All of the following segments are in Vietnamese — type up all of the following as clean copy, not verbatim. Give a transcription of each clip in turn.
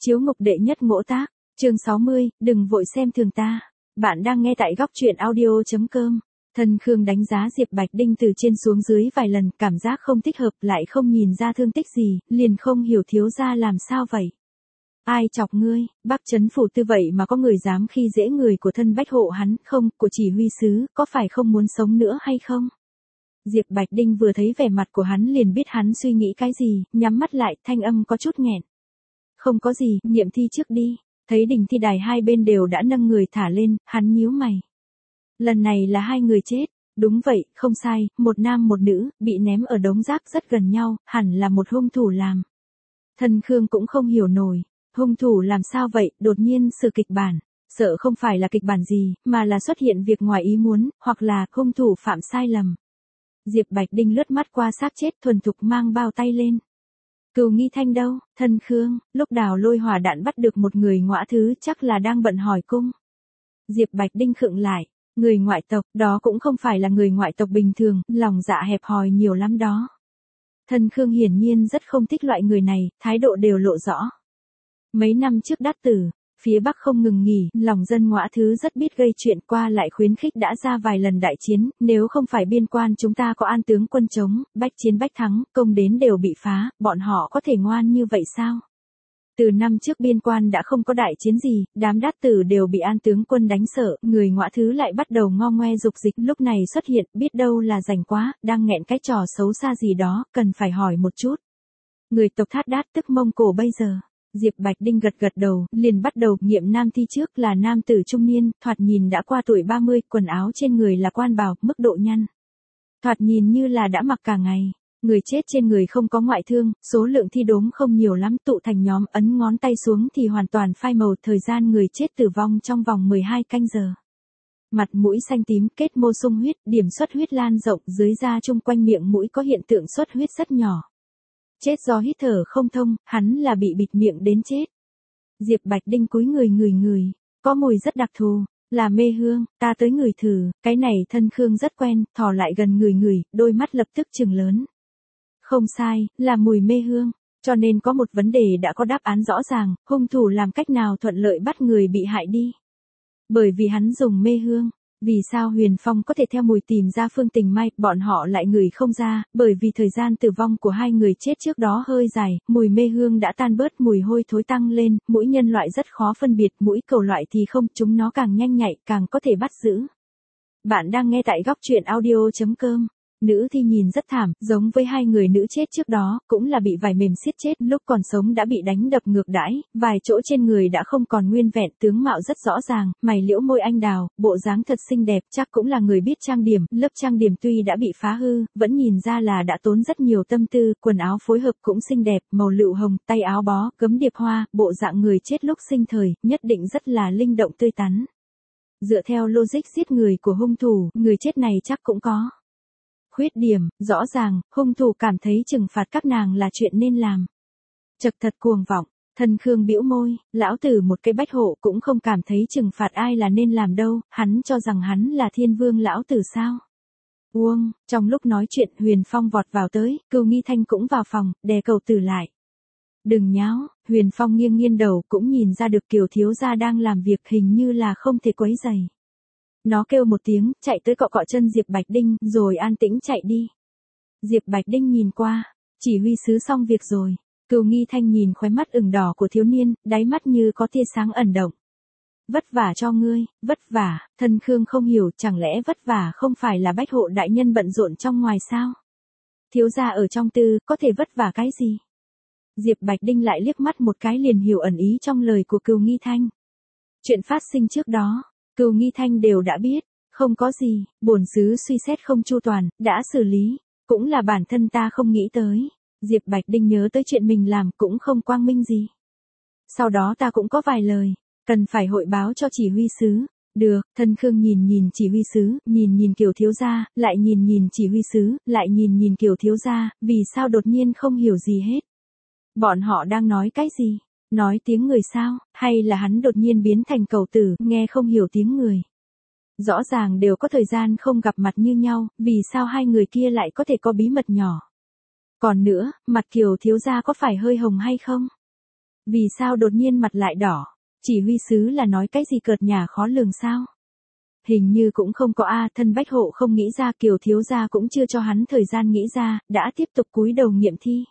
Chiếu ngục đệ nhất ngỗ tác, chương 60, đừng vội xem thường ta. Bạn đang nghe tại góc truyện audio.com. Thân Khương đánh giá Diệp Bạch Đinh từ trên xuống dưới vài lần, cảm giác không thích hợp, lại không nhìn ra thương tích gì, liền không hiểu thiếu gia làm sao vậy. Ai chọc ngươi, Bắc Trấn phủ tư vậy mà có người dám khi dễ người của thân bách hộ hắn, không, của chỉ huy sứ, có phải không muốn sống nữa hay không? Diệp Bạch Đinh vừa thấy vẻ mặt của hắn liền biết hắn suy nghĩ cái gì, nhắm mắt lại, thanh âm có chút nghẹn. Không có gì, nghiệm thi trước đi. Thấy đỉnh thi đài hai bên đều đã nâng người thả lên, hắn nhíu mày. Lần này là hai người chết. Đúng vậy, không sai, một nam một nữ, bị ném ở đống rác rất gần nhau, hẳn là một hung thủ làm. Thân Khương cũng không hiểu nổi. Hung thủ làm sao vậy, đột nhiên sửa kịch bản. Sợ không phải là kịch bản gì, mà là xuất hiện việc ngoài ý muốn, hoặc là hung thủ phạm sai lầm. Diệp Bạch Đinh lướt mắt qua xác chết thuần thục mang bao tay lên. Cừu Nghi Thanh đâu, Thân Khương, lúc Đào Lôi hỏa đạn bắt được một người ngoại thứ chắc là đang bận hỏi cung. Diệp Bạch Đinh khựng lại, người ngoại tộc, đó cũng không phải là người ngoại tộc bình thường, lòng dạ hẹp hòi nhiều lắm đó. Thân Khương hiển nhiên rất không thích loại người này, thái độ đều lộ rõ. Mấy năm trước đát tử, phía Bắc không ngừng nghỉ, lòng dân ngoại thứ rất biết gây chuyện, qua lại khuyến khích đã ra vài lần đại chiến, nếu không phải biên quan chúng ta có an tướng quân chống, bách chiến bách thắng, công đến đều bị phá, bọn họ có thể ngoan như vậy sao? Từ năm trước biên quan đã không có đại chiến gì, đám đát tử đều bị an tướng quân đánh sợ, người ngoại thứ lại bắt đầu ngo ngoe dục dịch, lúc này xuất hiện, biết đâu là rảnh quá, đang nghẹn cái trò xấu xa gì đó, cần phải hỏi một chút. Người tộc Thát Đát tức Mông Cổ bây giờ. Diệp Bạch Đinh gật gật đầu, liền bắt đầu nghiệm nam thi trước là nam tử trung niên, thoạt nhìn đã qua tuổi 30, quần áo trên người là quan bào, mức độ nhăn. Thoạt nhìn như là đã mặc cả ngày. Người chết trên người không có ngoại thương, số lượng thi đốm không nhiều lắm, tụ thành nhóm, ấn ngón tay xuống thì hoàn toàn phai màu, thời gian người chết tử vong trong vòng 12 canh giờ. Mặt mũi xanh tím, kết mô sung huyết, điểm xuất huyết lan rộng, dưới da chung quanh miệng mũi có hiện tượng xuất huyết rất nhỏ. Chết do hít thở không thông, hắn là bị bịt miệng đến chết. Diệp Bạch Đinh cúi người, có mùi rất đặc thù, là mê hương, ta tới ngửi thử, cái này Thân Khương rất quen, thò lại gần người, đôi mắt lập tức trừng lớn. Không sai, là mùi mê hương, cho nên có một vấn đề đã có đáp án rõ ràng, hung thủ làm cách nào thuận lợi bắt người bị hại đi. Bởi vì hắn dùng mê hương. Vì sao Huyền Phong có thể theo mùi tìm ra Phương Tình Mai, bọn họ lại ngửi không ra, bởi vì thời gian tử vong của hai người chết trước đó hơi dài, mùi mê hương đã tan bớt, mùi hôi thối tăng lên, mũi nhân loại rất khó phân biệt, mũi cầu loại thì không, chúng nó càng nhanh nhạy, càng có thể bắt giữ. Bạn đang nghe tại góc truyện audio.com. Nữ thi nhìn rất thảm, giống với hai người nữ chết trước đó, cũng là bị vải mềm siết chết, lúc còn sống đã bị đánh đập ngược đãi, vài chỗ trên người đã không còn nguyên vẹn, tướng mạo rất rõ ràng, mày liễu môi anh đào, bộ dáng thật xinh đẹp, chắc cũng là người biết trang điểm, lớp trang điểm tuy đã bị phá hư, vẫn nhìn ra là đã tốn rất nhiều tâm tư, quần áo phối hợp cũng xinh đẹp, màu lựu hồng, tay áo bó, gấm điệp hoa, bộ dạng người chết lúc sinh thời, nhất định rất là linh động tươi tắn. Dựa theo logic giết người của hung thủ, người chết này chắc cũng có khuyết điểm, rõ ràng, hung thủ cảm thấy trừng phạt các nàng là chuyện nên làm. Chật thật cuồng vọng, Thân Khương bĩu môi, lão tử một cái bách hộ cũng không cảm thấy trừng phạt ai là nên làm đâu, hắn cho rằng hắn là thiên vương lão tử sao. Uông, trong lúc nói chuyện Huyền Phong vọt vào tới, Cừu Nghi Thanh cũng vào phòng, đè Cầu Tử lại. Đừng nháo, Huyền Phong nghiêng đầu cũng nhìn ra được Kiều thiếu gia đang làm việc, hình như là không thể quấy rầy. Nó kêu một tiếng, chạy tới cọ cọ chân Diệp Bạch Đinh, rồi an tĩnh chạy đi. Diệp Bạch Đinh nhìn qua, chỉ huy sứ xong việc rồi. Cừu Nghi Thanh nhìn khóe mắt ửng đỏ của thiếu niên, đáy mắt như có tia sáng ẩn động. Vất vả cho ngươi, vất vả, Thân Khương không hiểu, chẳng lẽ vất vả không phải là bách hộ đại nhân bận rộn trong ngoài sao? Thiếu gia ở trong tư, có thể vất vả cái gì? Diệp Bạch Đinh lại liếc mắt một cái liền hiểu ẩn ý trong lời của Cừu Nghi Thanh. Chuyện phát sinh trước đó, Cừu Nghi Thanh đều đã biết, không có gì, bổn sứ suy xét không chu toàn, đã xử lý, cũng là bản thân ta không nghĩ tới. Diệp Bạch Đinh nhớ tới chuyện mình làm cũng không quang minh gì. Sau đó ta cũng có vài lời, cần phải hội báo cho chỉ huy sứ. Được, Thân Khương nhìn chỉ huy sứ, nhìn Kiều thiếu gia, lại nhìn chỉ huy sứ, lại nhìn Kiều thiếu gia, vì sao đột nhiên không hiểu gì hết. Bọn họ đang nói cái gì? Nói tiếng người sao, hay là hắn đột nhiên biến thành Cầu Tử, nghe không hiểu tiếng người. Rõ ràng đều có thời gian không gặp mặt như nhau, vì sao hai người kia lại có thể có bí mật nhỏ. Còn nữa, mặt Kiều thiếu gia có phải hơi hồng hay không? Vì sao đột nhiên mặt lại đỏ? Chỉ huy sứ là nói cái gì cợt nhả khó lường sao? Hình như cũng không có a, thân Bách Hộ không nghĩ ra, Kiều thiếu gia cũng chưa cho hắn thời gian nghĩ ra, đã tiếp tục cúi đầu nghiệm thi.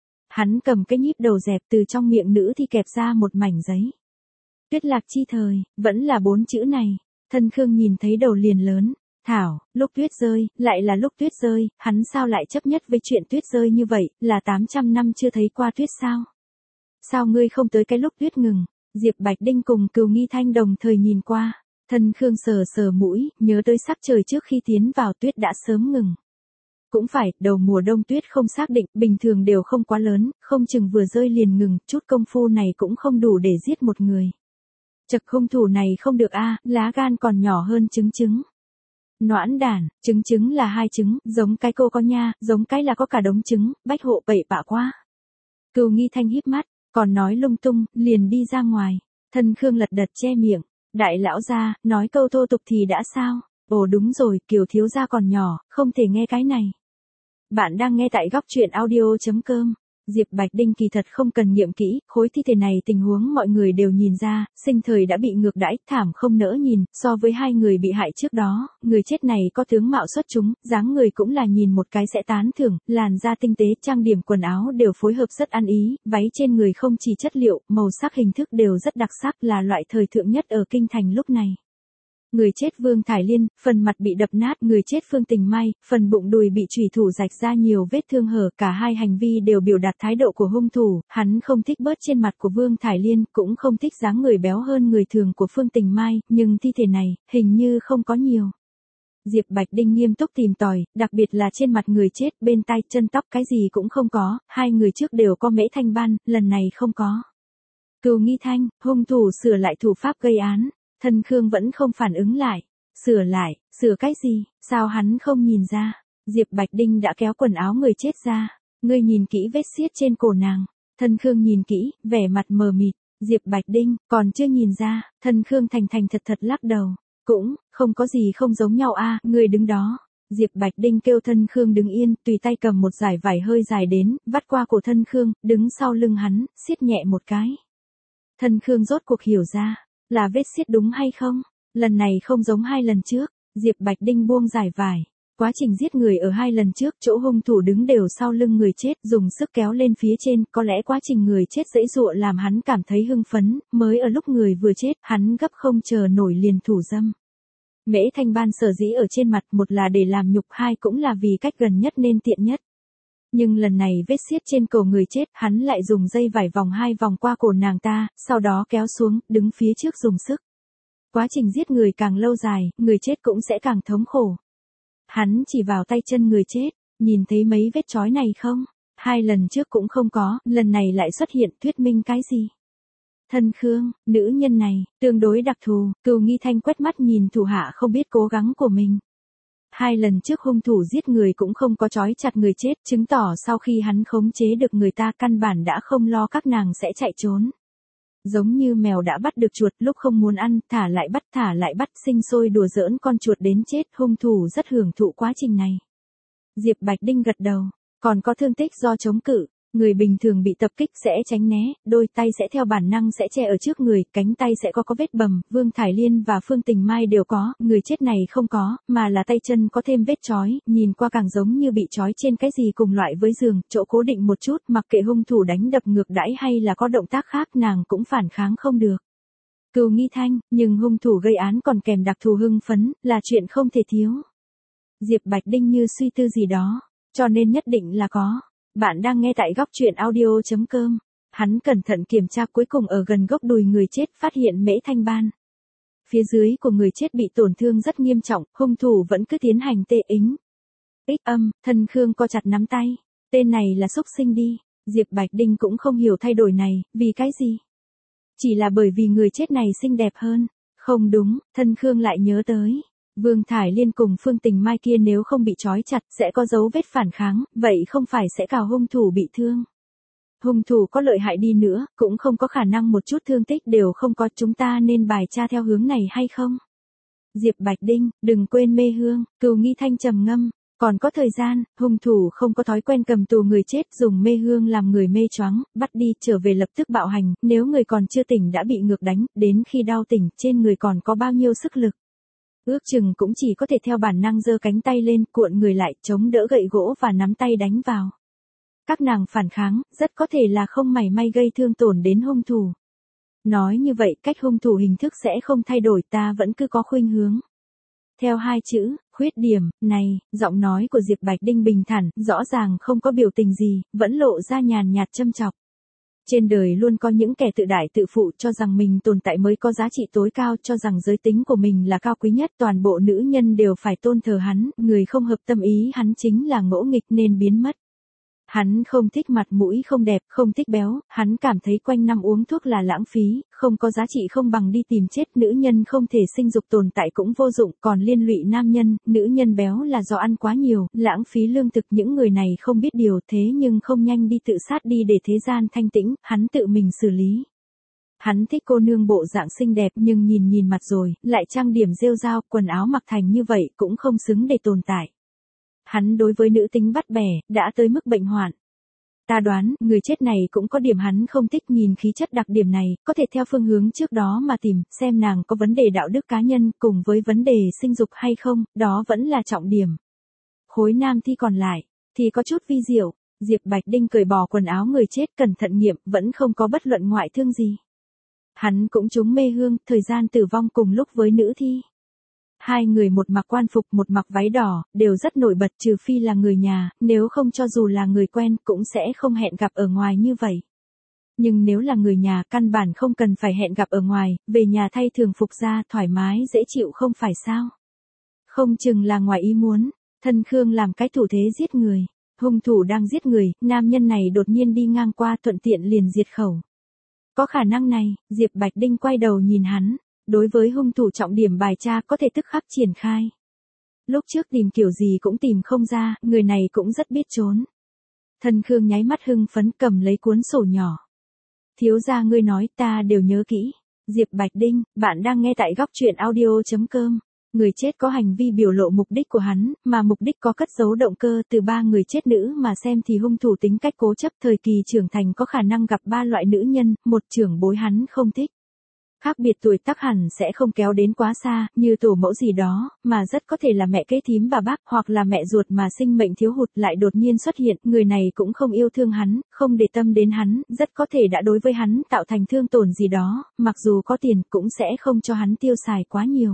Hắn cầm cái nhíp đầu dẹp từ trong miệng nữ thi kẹp ra một mảnh giấy. Tuyết lạc chi thời, vẫn là 4 chữ này. Thân Khương nhìn thấy đầu liền lớn. Thảo, lúc tuyết rơi, lại là lúc tuyết rơi, hắn sao lại chấp nhất với chuyện tuyết rơi như vậy, là 800 năm chưa thấy qua tuyết sao? Sao ngươi không tới cái lúc tuyết ngừng? Diệp Bạch Đinh cùng Cừu Nghi Thanh đồng thời nhìn qua. Thân Khương sờ sờ mũi, nhớ tới sắc trời trước khi tiến vào tuyết đã sớm ngừng. Cũng phải, đầu mùa đông tuyết không xác định, bình thường đều không quá lớn, không chừng vừa rơi liền ngừng, chút công phu này cũng không đủ để giết một người. Chật, hung thủ này không được a, lá gan còn nhỏ hơn trứng. Noãn đản, trứng là 2 trứng, giống cái cô có nha, giống cái là có cả đống trứng, Bách Hộ bậy bạ quá. Cừu Nghi Thanh híp mắt, còn nói lung tung, liền đi ra ngoài. Thân Khương lật đật che miệng. Đại lão gia, nói câu thô tục thì đã sao? Ồ đúng rồi, Kiều thiếu gia còn nhỏ, không thể nghe cái này. Bạn đang nghe tại góc truyện audio.com. Diệp Bạch Đinh kỳ thật không cần nghiệm kỹ, khối thi thể này tình huống mọi người đều nhìn ra, sinh thời đã bị ngược đãi, thảm không nỡ nhìn, so với 2 người bị hại trước đó, người chết này có tướng mạo xuất chúng, dáng người cũng là nhìn một cái sẽ tán thưởng, làn da tinh tế, trang điểm quần áo đều phối hợp rất ăn ý, váy trên người không chỉ chất liệu, màu sắc hình thức đều rất đặc sắc, là loại thời thượng nhất ở kinh thành lúc này. Người chết Vương Thải Liên, phần mặt bị đập nát, người chết Phương Tình Mai, phần bụng đùi bị chủy thủ rạch ra nhiều vết thương hở, cả hai hành vi đều biểu đạt thái độ của hung thủ, hắn không thích bớt trên mặt của Vương Thải Liên, cũng không thích dáng người béo hơn người thường của Phương Tình Mai, nhưng thi thể này, hình như không có nhiều. Diệp Bạch Đinh nghiêm túc tìm tòi, đặc biệt là trên mặt người chết, bên tai, chân tóc cái gì cũng không có, 2 người trước đều có mễ thanh ban, lần này không có. Cừu Nghi Thanh, hung thủ sửa lại thủ pháp gây án. Thân Khương vẫn không phản ứng lại. Sửa lại, sửa cái gì, sao hắn không nhìn ra? Diệp Bạch Đinh đã kéo quần áo người chết ra. Ngươi nhìn kỹ vết xiết trên cổ nàng. Thân Khương nhìn kỹ, vẻ mặt mờ mịt. Diệp Bạch Đinh, còn chưa nhìn ra. Thân Khương thành thật lắc đầu. Cũng, không có gì không giống nhau a, ngươi đứng đó. Diệp Bạch Đinh kêu Thân Khương đứng yên, tùy tay cầm một dải vải hơi dài đến, vắt qua cổ Thân Khương, đứng sau lưng hắn, siết nhẹ một cái. Thân Khương rốt cuộc hiểu ra. Là vết xiết đúng hay không? Lần này không giống 2 lần trước. Diệp Bạch Đinh buông giải vải. Quá trình giết người ở 2 lần trước, chỗ hung thủ đứng đều sau lưng người chết, dùng sức kéo lên phía trên, có lẽ quá trình người chết giãy giụa làm hắn cảm thấy hưng phấn, mới ở lúc người vừa chết, hắn gấp không chờ nổi liền thủ dâm. Mễ thanh ban sở dĩ ở trên mặt, một là để làm nhục, 2 cũng là vì cách gần nhất nên tiện nhất. Nhưng lần này vết xiết trên cổ người chết, hắn lại dùng dây vải vòng 2 vòng qua cổ nàng ta, sau đó kéo xuống, đứng phía trước dùng sức. Quá trình giết người càng lâu dài, người chết cũng sẽ càng thống khổ. Hắn chỉ vào tay chân người chết, nhìn thấy mấy vết chói này không? 2 lần trước cũng không có, lần này lại xuất hiện, thuyết minh cái gì? Thân Khương, nữ nhân này, tương đối đặc thù, Cừu Nghi Thanh quét mắt nhìn thủ hạ không biết cố gắng của mình. 2 lần trước hung thủ giết người cũng không có trói chặt người chết, chứng tỏ sau khi hắn khống chế được người ta căn bản đã không lo các nàng sẽ chạy trốn. Giống như mèo đã bắt được chuột, lúc không muốn ăn, thả lại bắt, sinh sôi đùa giỡn con chuột đến chết, hung thủ rất hưởng thụ quá trình này. Diệp Bạch Đinh gật đầu, còn có thương tích do chống cự. Người bình thường bị tập kích sẽ tránh né, đôi tay sẽ theo bản năng sẽ che ở trước người, cánh tay sẽ có vết bầm, Vương Thải Liên và Phương Tình Mai đều có, người chết này không có, mà là tay chân có thêm vết chói, nhìn qua càng giống như bị chói trên cái gì cùng loại với giường, chỗ cố định một chút, mặc kệ hung thủ đánh đập ngược đãi hay là có động tác khác nàng cũng phản kháng không được. Cừu Nghi Thanh, nhưng hung thủ gây án còn kèm đặc thù hưng phấn, là chuyện không thể thiếu. Diệp Bạch Đinh như suy tư gì đó, cho nên nhất định là có. Bạn đang nghe tại góc truyện audio.com. Hắn cẩn thận kiểm tra, cuối cùng ở gần gốc đùi người chết phát hiện mễ thanh ban. Phía dưới của người chết bị tổn thương rất nghiêm trọng, hung thủ vẫn cứ tiến hành tê ính. Thân Khương co chặt nắm tay. Tên này là xúc sinh đi. Diệp Bạch Đinh cũng không hiểu thay đổi này, vì cái gì? Chỉ là bởi vì người chết này xinh đẹp hơn. Không đúng, Thân Khương lại nhớ tới. Vương Thải Liên cùng Phương Tình Mai kia nếu không bị trói chặt sẽ có dấu vết phản kháng, vậy không phải sẽ cào hung thủ bị thương. Hung thủ có lợi hại đi nữa, cũng không có khả năng một chút thương tích đều không có, chúng ta nên bài tra theo hướng này hay không? Diệp Bạch Đinh, đừng quên mê hương, Cừu Nghi Thanh trầm ngâm. Còn có thời gian, hung thủ không có thói quen cầm tù người chết dùng mê hương làm người mê choáng, bắt đi trở về lập tức bạo hành, nếu người còn chưa tỉnh đã bị ngược đánh, đến khi đau tỉnh, trên người còn có bao nhiêu sức lực. Ước chừng cũng chỉ có thể theo bản năng giơ cánh tay lên, cuộn người lại, chống đỡ gậy gỗ và nắm tay đánh vào. Các nàng phản kháng, rất có thể là không mảy may gây thương tổn đến hung thủ. Nói như vậy, cách hung thủ hình thức sẽ không thay đổi, ta vẫn cứ có khuynh hướng. Theo hai chữ, khuyết điểm, này, giọng nói của Diệp Bạch Đinh bình thản, rõ ràng không có biểu tình gì, vẫn lộ ra nhàn nhạt châm chọc. Trên đời luôn có những kẻ tự đại tự phụ cho rằng mình tồn tại mới có giá trị tối cao, cho rằng giới tính của mình là cao quý nhất, toàn bộ nữ nhân đều phải tôn thờ hắn, người không hợp tâm ý hắn chính là ngỗ nghịch nên biến mất. Hắn không thích mặt mũi không đẹp, không thích béo, hắn cảm thấy quanh năm uống thuốc là lãng phí, không có giá trị không bằng đi tìm chết, nữ nhân không thể sinh dục tồn tại cũng vô dụng, còn liên lụy nam nhân, nữ nhân béo là do ăn quá nhiều, lãng phí lương thực, những người này không biết điều thế nhưng không nhanh đi tự sát đi để thế gian thanh tĩnh, hắn tự mình xử lý. Hắn thích cô nương bộ dạng xinh đẹp nhưng nhìn mặt rồi, lại trang điểm rêu rao, quần áo mặc thành như vậy cũng không xứng để tồn tại. Hắn đối với nữ tính bắt bẻ, đã tới mức bệnh hoạn. Ta đoán, người chết này cũng có điểm hắn không thích, nhìn khí chất đặc điểm này, có thể theo phương hướng trước đó mà tìm, xem nàng có vấn đề đạo đức cá nhân, cùng với vấn đề sinh dục hay không, đó vẫn là trọng điểm. Khối nam thi còn lại, thì có chút vi diệu, Diệp Bạch Đinh cởi bỏ quần áo người chết cẩn thận nghiệm, vẫn không có bất luận ngoại thương gì. Hắn cũng trúng mê hương, thời gian tử vong cùng lúc với nữ thi. Hai người một mặc quan phục một mặc váy đỏ, đều rất nổi bật trừ phi là người nhà, nếu không cho dù là người quen cũng sẽ không hẹn gặp ở ngoài như vậy. Nhưng nếu là người nhà căn bản không cần phải hẹn gặp ở ngoài, về nhà thay thường phục ra thoải mái dễ chịu không phải sao. Không chừng là ngoài ý muốn, thân Khương làm cái thủ thế giết người, hung thủ đang giết người, nam nhân này đột nhiên đi ngang qua thuận tiện liền diệt khẩu. Có khả năng này, Diệp Bạch Đinh quay đầu nhìn hắn. Đối với hung thủ trọng điểm bài tra có thể tức khắc triển khai. Lúc trước tìm kiểu gì cũng tìm không ra, người này cũng rất biết trốn. Thân Khương nháy mắt hưng phấn cầm lấy cuốn sổ nhỏ. Thiếu gia ngươi nói ta đều nhớ kỹ. Diệp Bạch Đinh, bạn đang nghe tại góc truyện audio.com. Người chết có hành vi biểu lộ mục đích của hắn, mà mục đích có cất giấu động cơ, từ ba người chết nữ mà xem thì hung thủ tính cách cố chấp, thời kỳ trưởng thành có khả năng gặp ba loại nữ nhân, một trưởng bối hắn không thích. Khác biệt tuổi tác hẳn sẽ không kéo đến quá xa, như tổ mẫu gì đó, mà rất có thể là mẹ kế thím bà bác, hoặc là mẹ ruột mà sinh mệnh thiếu hụt lại đột nhiên xuất hiện, người này cũng không yêu thương hắn, không để tâm đến hắn, rất có thể đã đối với hắn tạo thành thương tổn gì đó, mặc dù có tiền cũng sẽ không cho hắn tiêu xài quá nhiều.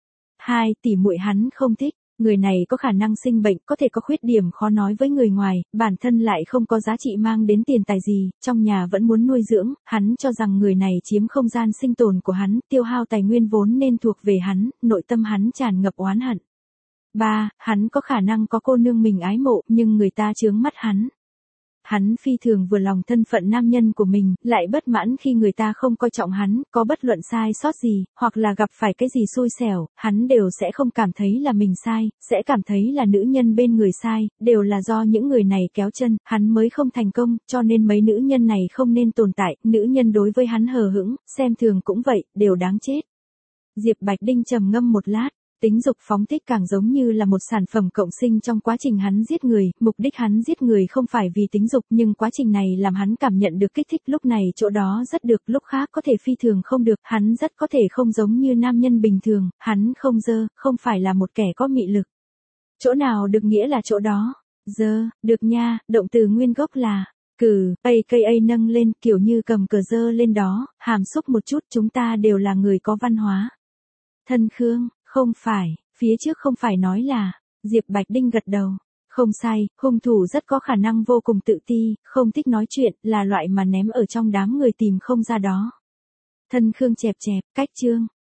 2. Tỉ muội hắn không thích. Người này có khả năng sinh bệnh, có thể có khuyết điểm khó nói với người ngoài, bản thân lại không có giá trị mang đến tiền tài gì, trong nhà vẫn muốn nuôi dưỡng, hắn cho rằng người này chiếm không gian sinh tồn của hắn, tiêu hao tài nguyên vốn nên thuộc về hắn, nội tâm hắn tràn ngập oán hận. 3. Hắn có khả năng có cô nương mình ái mộ, nhưng người ta chướng mắt hắn. Hắn phi thường vừa lòng thân phận nam nhân của mình, lại bất mãn khi người ta không coi trọng hắn, có bất luận sai sót gì, hoặc là gặp phải cái gì xui xẻo, hắn đều sẽ không cảm thấy là mình sai, sẽ cảm thấy là nữ nhân bên người sai, đều là do những người này kéo chân, hắn mới không thành công, cho nên mấy nữ nhân này không nên tồn tại, nữ nhân đối với hắn hờ hững, xem thường cũng vậy, đều đáng chết. Diệp Bạch Đinh trầm ngâm một lát. Tính dục phóng thích càng giống như là một sản phẩm cộng sinh trong quá trình hắn giết người, mục đích hắn giết người không phải vì tính dục nhưng quá trình này làm hắn cảm nhận được kích thích lúc này chỗ đó rất được, lúc khác có thể phi thường không được, hắn rất có thể không giống như nam nhân bình thường, hắn không dơ, không phải là một kẻ có mị lực. Chỗ nào được nghĩa là chỗ đó, dơ, được nha, động từ nguyên gốc là cử, aka nâng lên kiểu như cầm cờ dơ lên đó, hàm xúc một chút chúng ta đều là người có văn hóa. Thân Khương. Không phải, phía trước không phải nói là, Diệp Bạch Đinh gật đầu. Không sai, hung thủ rất có khả năng vô cùng tự ti, không thích nói chuyện, là loại mà ném ở trong đám người tìm không ra đó. Thân Khương chẹp chẹp, cách chương.